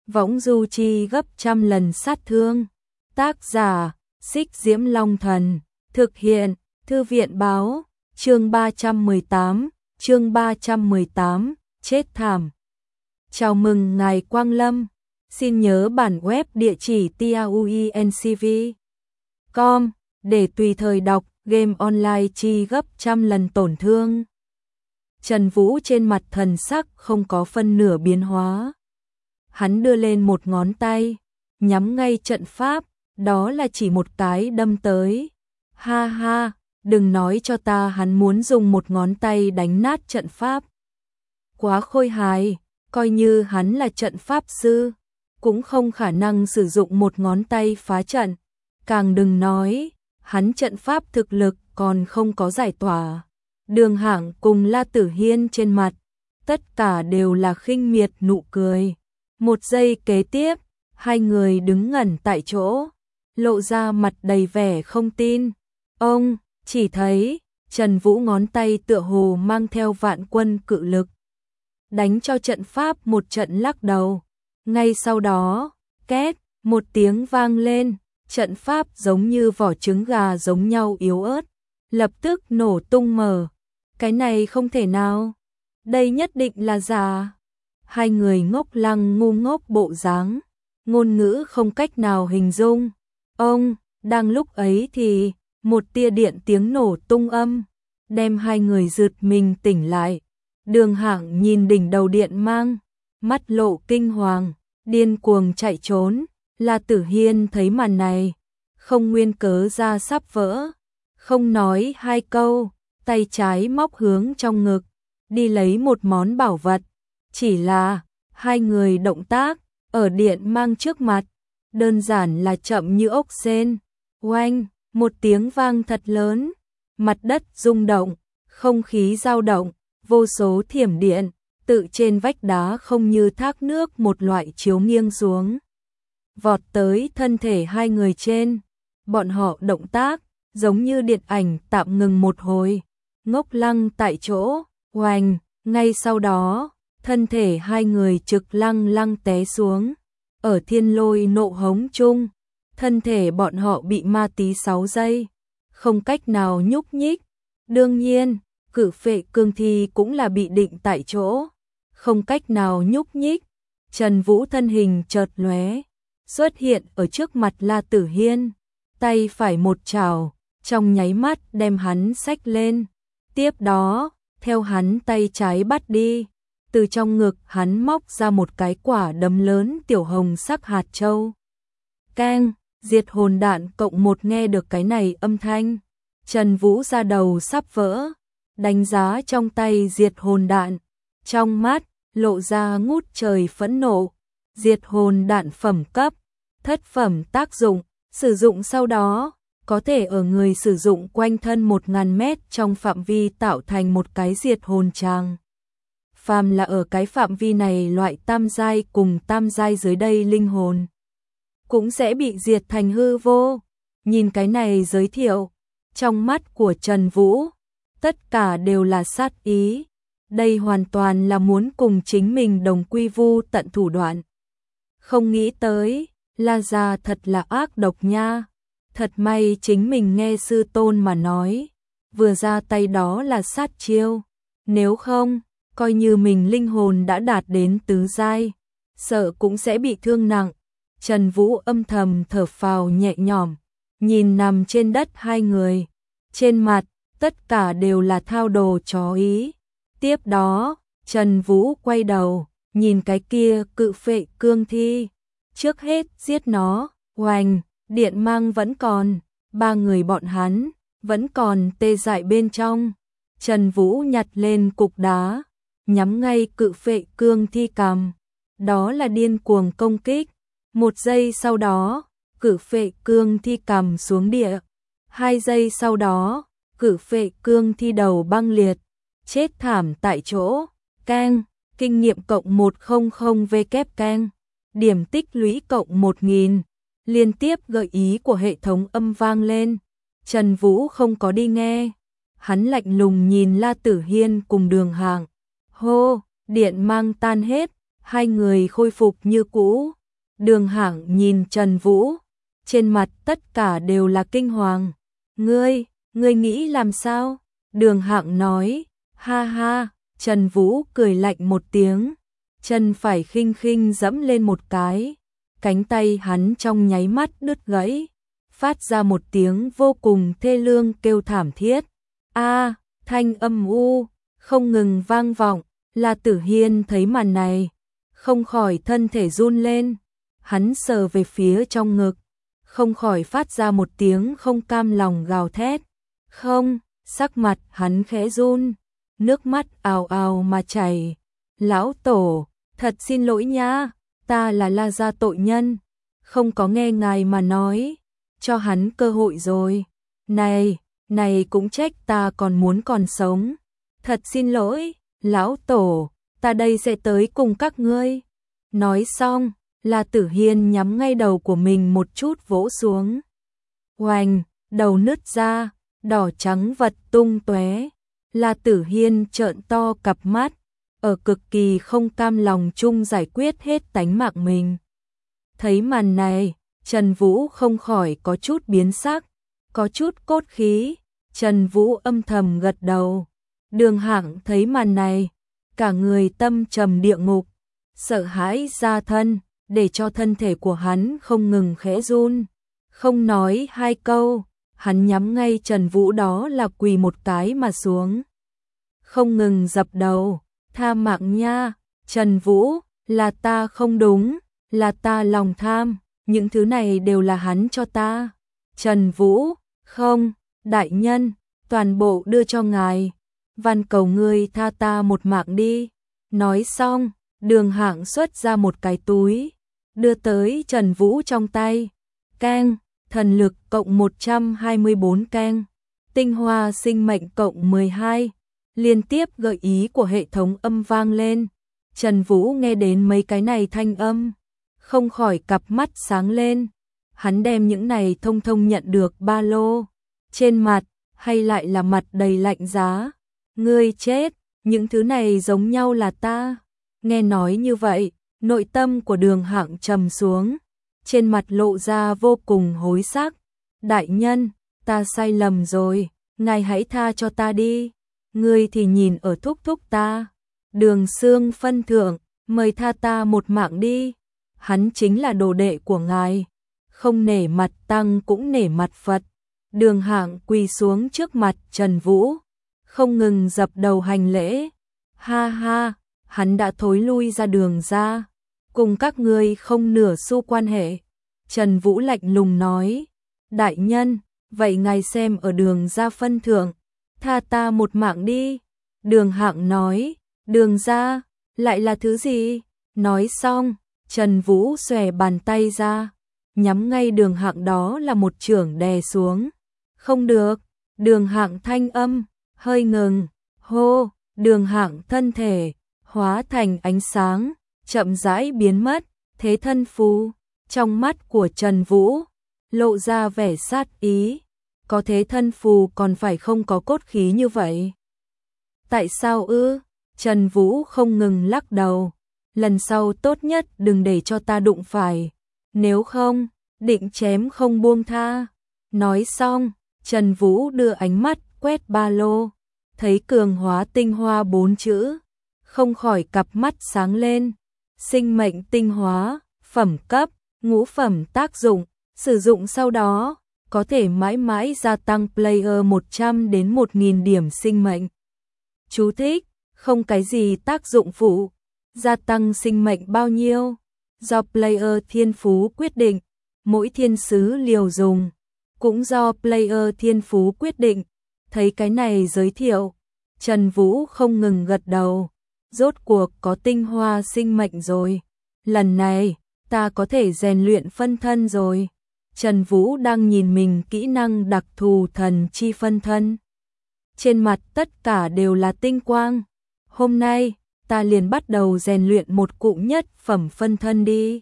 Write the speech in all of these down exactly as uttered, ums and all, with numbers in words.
võng du chi gấp trăm lần sát thương. Tác giả, Xích Diễm Long Thần, thực hiện, Thư viện báo, chương ba trăm mười tám, chương ba trăm mười tám, chết thảm. Chào mừng ngài Quang Lâm, xin nhớ bản web địa chỉ tauencv chấm com để tùy thời đọc game online chi gấp trăm lần tổn thương. Trần Vũ trên mặt thần sắc không có phân nửa biến hóa. Hắn đưa lên một ngón tay, nhắm ngay trận pháp, đó là chỉ một cái đâm tới. Ha ha, đừng nói cho ta hắn muốn dùng một ngón tay đánh nát trận pháp. Quá khôi hài, coi như hắn là trận pháp sư, cũng không khả năng sử dụng một ngón tay phá trận. Càng đừng nói, hắn trận pháp thực lực còn không có giải tỏa. Đường Hạng cùng La Tử Hiên trên mặt, tất cả đều là khinh miệt nụ cười. Một giây kế tiếp, hai người đứng ngẩn tại chỗ, lộ ra mặt đầy vẻ không tin. Ông chỉ thấy Trần Vũ ngón tay tựa hồ mang theo vạn quân cự lực, đánh cho trận pháp một trận lắc đầu. Ngay sau đó, két, một tiếng vang lên, trận pháp giống như vỏ trứng gà giống nhau yếu ớt, lập tức nổ tung mở. Cái này không thể nào, đây nhất định là giả. Hai người ngốc lăng ngu ngốc bộ dáng, ngôn ngữ không cách nào hình dung. Ông, đang lúc ấy thì, một tia điện tiếng nổ tung âm, đem hai người giật mình tỉnh lại. Đường Hạng nhìn đỉnh đầu điện mang, mắt lộ kinh hoàng, điên cuồng chạy trốn. La Tử Hiên thấy màn này, không nguyên cớ ra sắp vỡ, không nói hai câu, tay trái móc hướng trong ngực, đi lấy một món bảo vật. Chỉ là, hai người động tác, ở điện mang trước mặt, đơn giản là chậm như ốc sên. Oanh, một tiếng vang thật lớn, mặt đất rung động, không khí dao động, vô số thiểm điện, tự trên vách đá không như thác nước một loại chiếu nghiêng xuống. Vọt tới thân thể hai người trên, bọn họ động tác, giống như điện ảnh tạm ngừng một hồi, ngốc lăng tại chỗ. Oanh, ngay sau đó, thân thể hai người trực lăng lăng té xuống. Ở thiên lôi nộ hống chung, thân thể bọn họ bị ma tí sáu giây, không cách nào nhúc nhích. Đương nhiên, cử phệ cương thi cũng là bị định tại chỗ, không cách nào nhúc nhích. Trần Vũ thân hình chợt lóe, xuất hiện ở trước mặt La Tử Hiên, tay phải một chảo, trong nháy mắt đem hắn xách lên. Tiếp đó, theo hắn tay trái bắt đi, từ trong ngực hắn móc ra một cái quả đấm lớn tiểu hồng sắc hạt châu. Keng, diệt hồn đạn cộng một. Nghe được cái này âm thanh, Trần Vũ ra đầu sắp vỡ, đánh giá trong tay diệt hồn đạn, trong mắt lộ ra ngút trời phẫn nộ. Diệt hồn đạn phẩm cấp, thất phẩm tác dụng, sử dụng sau đó, có thể ở người sử dụng quanh thân một nghìn mét trong phạm vi tạo thành một cái diệt hồn tràng. Phàm là ở cái phạm vi này loại tam giai cùng tam giai dưới đây linh hồn cũng sẽ bị diệt thành hư vô. Nhìn cái này giới thiệu, trong mắt của Trần Vũ, tất cả đều là sát ý. Đây hoàn toàn là muốn cùng chính mình đồng quy vu tận thủ đoạn. Không nghĩ tới, La gia thật là ác độc nha. Thật may chính mình nghe sư tôn mà nói, vừa ra tay đó là sát chiêu. Nếu không, coi như mình linh hồn đã đạt đến tứ giai, sợ cũng sẽ bị thương nặng. Trần Vũ âm thầm thở phào nhẹ nhõm, nhìn nằm trên đất hai người, trên mặt tất cả đều là thao đồ chó ý. Tiếp đó, Trần Vũ quay đầu, nhìn cái kia cự phệ cương thi, trước hết giết nó. Oanh, điện mang vẫn còn, ba người bọn hắn vẫn còn tê dại bên trong. Trần Vũ nhặt lên cục đá, nhắm ngay cự phệ cương thi cằm, đó là điên cuồng công kích. Một giây sau đó, cự phệ cương thi cằm xuống địa. Hai giây sau đó, cự phệ cương thi đầu băng liệt, chết thảm tại chỗ. Keng, kinh nghiệm cộng một trăm W keng, điểm tích lũy cộng một nghìn. Liên tiếp gợi ý của hệ thống âm vang lên. Trần Vũ không có đi nghe, hắn lạnh lùng nhìn La Tử Hiên cùng Đường Hạng. Hô, điện mang tan hết, hai người khôi phục như cũ, Đường Hạng nhìn Trần Vũ, trên mặt tất cả đều là kinh hoàng. Ngươi, ngươi nghĩ làm sao? Đường Hạng nói, ha ha. Trần Vũ cười lạnh một tiếng, chân phải khinh khinh dẫm lên một cái, cánh tay hắn trong nháy mắt đứt gãy, phát ra một tiếng vô cùng thê lương kêu thảm thiết. A, thanh âm u không ngừng vang vọng. La Tử Hiên thấy màn này, không khỏi thân thể run lên, hắn sờ về phía trong ngực, không khỏi phát ra một tiếng không cam lòng gào thét. Không, sắc mặt hắn khẽ run, nước mắt ào ào mà chảy. Lão Tổ, thật xin lỗi nha, ta là La gia tội nhân, không có nghe ngài mà nói, cho hắn cơ hội rồi. Này, này cũng trách ta còn muốn còn sống. Thật xin lỗi, Lão Tổ, ta đây sẽ tới cùng các ngươi. Nói xong, La Tử Hiên nhắm ngay đầu của mình một chút vỗ xuống. Oành, đầu nứt ra, đỏ trắng vật tung tóe. La Tử Hiên trợn to cặp mắt, ở cực kỳ không cam lòng chung giải quyết hết tánh mạng mình. Thấy màn này, Trần Vũ không khỏi có chút biến sắc, có chút cốt khí. Trần Vũ âm thầm gật đầu. Đường Hạng thấy màn này, cả người tâm trầm địa ngục, sợ hãi ra thân, để cho thân thể của hắn không ngừng khẽ run. Không nói hai câu, hắn nhắm ngay Trần Vũ đó là quỳ một cái mà xuống. Không ngừng dập đầu, tha mạng nha, Trần Vũ, là ta không đúng, là ta lòng tham, những thứ này đều là hắn cho ta. Trần Vũ, không, đại nhân, toàn bộ đưa cho ngài, van cầu ngươi tha ta một mạng đi. Nói xong, Đường Hạng xuất ra một cái túi, đưa tới Trần Vũ trong tay. Keng, thần lực cộng một trăm hai mươi bốn keng, tinh hoa sinh mệnh cộng mười hai. Liên tiếp gợi ý của hệ thống âm vang lên. Trần Vũ nghe đến mấy cái này thanh âm, không khỏi cặp mắt sáng lên. Hắn đem những này thông thông nhận được ba lô, trên mặt hay lại là mặt đầy lạnh giá. Ngươi chết, những thứ này giống nhau là ta. Nghe nói như vậy, nội tâm của Đường Hạng trầm xuống, trên mặt lộ ra vô cùng hối tiếc. Đại nhân, ta sai lầm rồi, ngài hãy tha cho ta đi. Ngươi thì nhìn ở thúc thúc ta, Đường Xương phân thượng, mời tha ta một mạng đi. Hắn chính là đồ đệ của ngài, không nể mặt tăng cũng nể mặt Phật. Đường Hạng quỳ xuống trước mặt Trần Vũ, không ngừng dập đầu hành lễ. Ha ha, hắn đã thối lui ra Đường gia, cùng các ngươi không nửa xu quan hệ. Trần Vũ lạnh lùng nói, đại nhân, vậy ngài xem ở Đường gia phân thượng, tha ta một mạng đi. Đường Hạng nói, Đường gia, lại là thứ gì? Nói xong, Trần Vũ xòe bàn tay ra, nhắm ngay Đường Hạng đó là một chưởng đè xuống. Không được, Đường Hạng thanh âm, hơi ngừng, hô, Đường Hạng thân thể, hóa thành ánh sáng, chậm rãi biến mất, thế thân phù. Trong mắt của Trần Vũ, lộ ra vẻ sát ý, có thế thân phù còn phải không có cốt khí như vậy. Tại sao ư? Trần Vũ không ngừng lắc đầu, lần sau tốt nhất đừng để cho ta đụng phải, nếu không, định chém không buông tha. Nói xong, Trần Vũ đưa ánh mắt quét ba lô, thấy cường hóa tinh hoa bốn chữ, không khỏi cặp mắt sáng lên. Sinh mệnh tinh hóa, phẩm cấp, ngũ phẩm tác dụng, sử dụng sau đó, có thể mãi mãi gia tăng player một trăm đến một nghìn điểm sinh mệnh. Chú thích, không cái gì tác dụng phụ, gia tăng sinh mệnh bao nhiêu, do player thiên phú quyết định, mỗi thiên sứ liều dùng, cũng do player thiên phú quyết định. Thấy cái này giới thiệu, Trần Vũ không ngừng gật đầu, rốt cuộc có tinh hoa sinh mệnh rồi, lần này, ta có thể rèn luyện phân thân rồi. Trần Vũ đang nhìn mình kỹ năng đặc thù thần chi phân thân. Trên mặt tất cả đều là tinh quang. Hôm nay, ta liền bắt đầu rèn luyện một cụm nhất phẩm phân thân đi.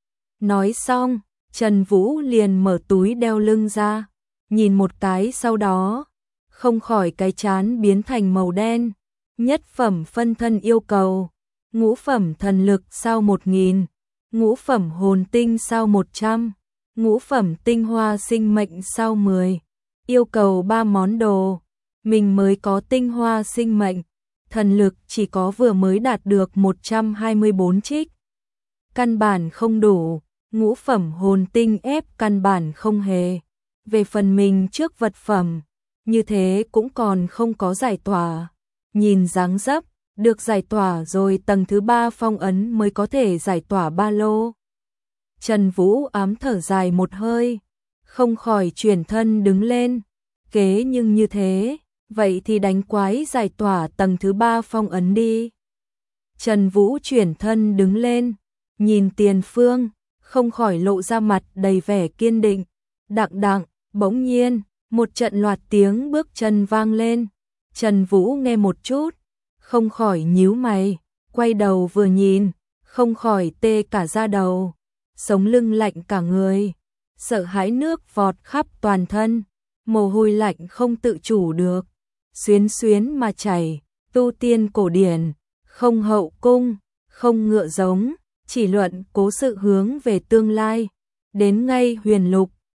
Nói xong, Trần Vũ liền mở túi đeo lưng ra, nhìn một cái sau đó, không khỏi cái trán biến thành màu đen. Nhất phẩm phân thân yêu cầu, ngũ phẩm thần lực sau một nghìn, ngũ phẩm hồn tinh sau một trăm, ngũ phẩm tinh hoa sinh mệnh sau mười. Yêu cầu ba món đồ, mình mới có tinh hoa sinh mệnh, thần lực chỉ có vừa mới đạt được một trăm hai mươi bốn trích. Căn bản không đủ, ngũ phẩm hồn tinh ép căn bản không hề. Về phần mình trước vật phẩm, như thế cũng còn không có giải tỏa. Nhìn dáng dấp, được giải tỏa rồi tầng thứ ba phong ấn mới có thể giải tỏa ba lô. Trần Vũ ám thở dài một hơi, không khỏi chuyển thân đứng lên. Kế nhưng như thế, vậy thì đánh quái giải tỏa tầng thứ ba phong ấn đi. Trần Vũ chuyển thân đứng lên, nhìn tiền phương, không khỏi lộ ra mặt đầy vẻ kiên định. Đặng đặng, bỗng nhiên, một trận loạt tiếng bước chân vang lên. Trần Vũ nghe một chút, không khỏi nhíu mày, quay đầu vừa nhìn, không khỏi tê cả da đầu, sống lưng lạnh cả người, sợ hãi nước vọt khắp toàn thân, mồ hôi lạnh không tự chủ được, xuyến xuyến mà chảy. Tu tiên cổ điển, không hậu cung, không ngựa giống, chỉ luận cố sự hướng về tương lai, đến ngay huyền lục,